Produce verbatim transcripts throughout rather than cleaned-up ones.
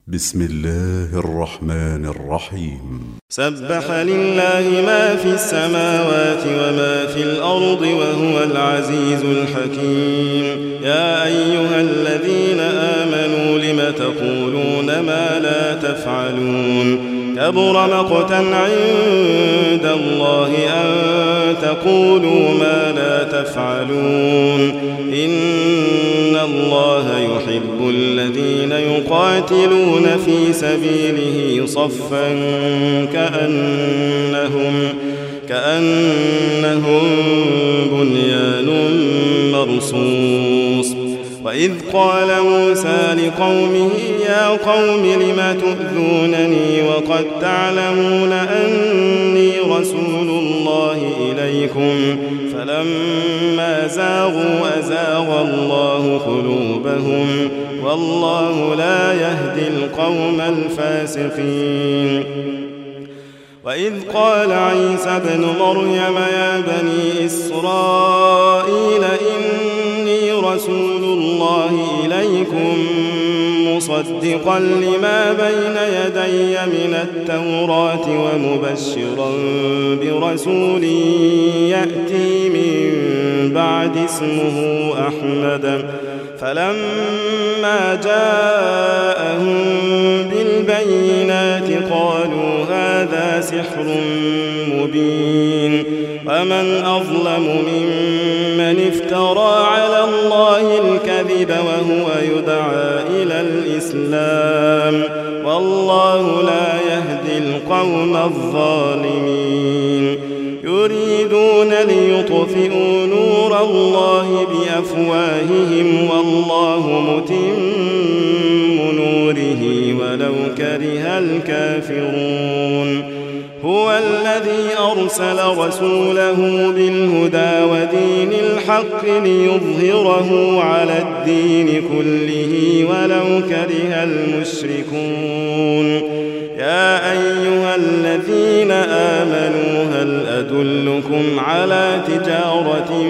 بسم الله الرحمن الرحيم. سبح لله ما في السماوات وما في الأرض وهو العزيز الحكيم. يا أيها الذين آمنوا لم تقولون ما لا تفعلون؟ كبر مقتا عند الله أن تقولوا ما لا تفعلون. إن الله يحب الذين يقاتلون في سبيله صفا كأنهم, كأنهم بنيان مرصوص. وإذ قال موسى لقومه يا قوم لم تؤذونني وقد تعلمون أني رسول الله إليكم فلما زاغوا أزاغ الله قلوبهم والله لا يهدي القوم الفاسقين. وإذ قال عيسى ابن مريم يا بني إسرائيل إني رسول الله إليكم مصدقا لما بين يدي من التوراة ومبشرا برسول يأتي من بعد اسمه أحمد. فلما جاءهم بالبينات قالوا هذا سحر مبين. ومن أظلم ممن افترى على الله الكذب وهو يدعى إلى الإسلام والله لا يهدي القوم الظالمين. يريدون ليطفئوا نور الله بأفواههم والله متم نوره ولو كره الكافرون. هو الذي أرسل رسوله بالهدى ودين الحق ليظهره على الدين كله ولو كره المشركون. يا أيها الذين آمنوا هل أدلكم على تجارة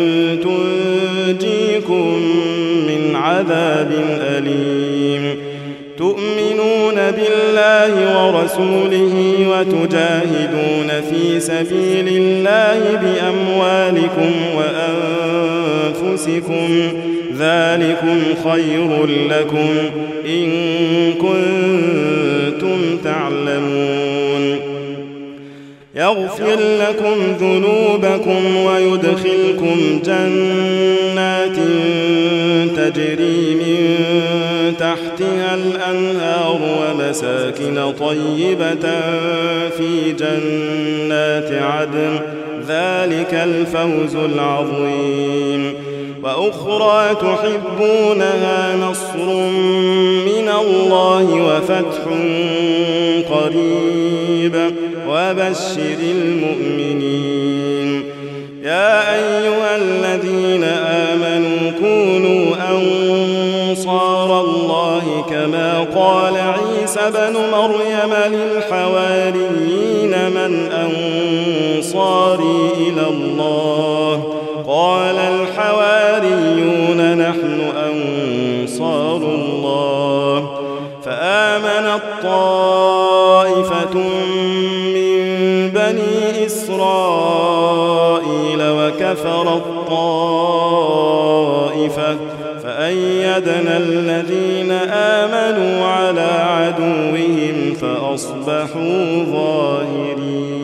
تنجيكم من عذاب أليم؟ تؤمنون بالله ورسوله وتجاهدون في سبيل الله بأموالكم وأنفسكم ذلكم خير لكم إن كنتم تعلمون. يغفر لكم ذنوبكم ويدخلكم جنات تجري من تحتها الأنهار ومساكن طيبة في جنات عدن ذلك الفوز العظيم. وأخرى تحبونها نصر من الله وفتح قريب وبشر المؤمنين. يا أيها الذين آمنوا كونوا أنصار الله كما قال عيسى بن مريم للحواريين من أنصاري إلى الله؟ قال الحواريون نحن أنصار الله. فآمنت طائفة من بني إسرائيل وكفرت طائفة فأيدنا الذين آمنوا على عدوهم فأصبحوا ظاهرين.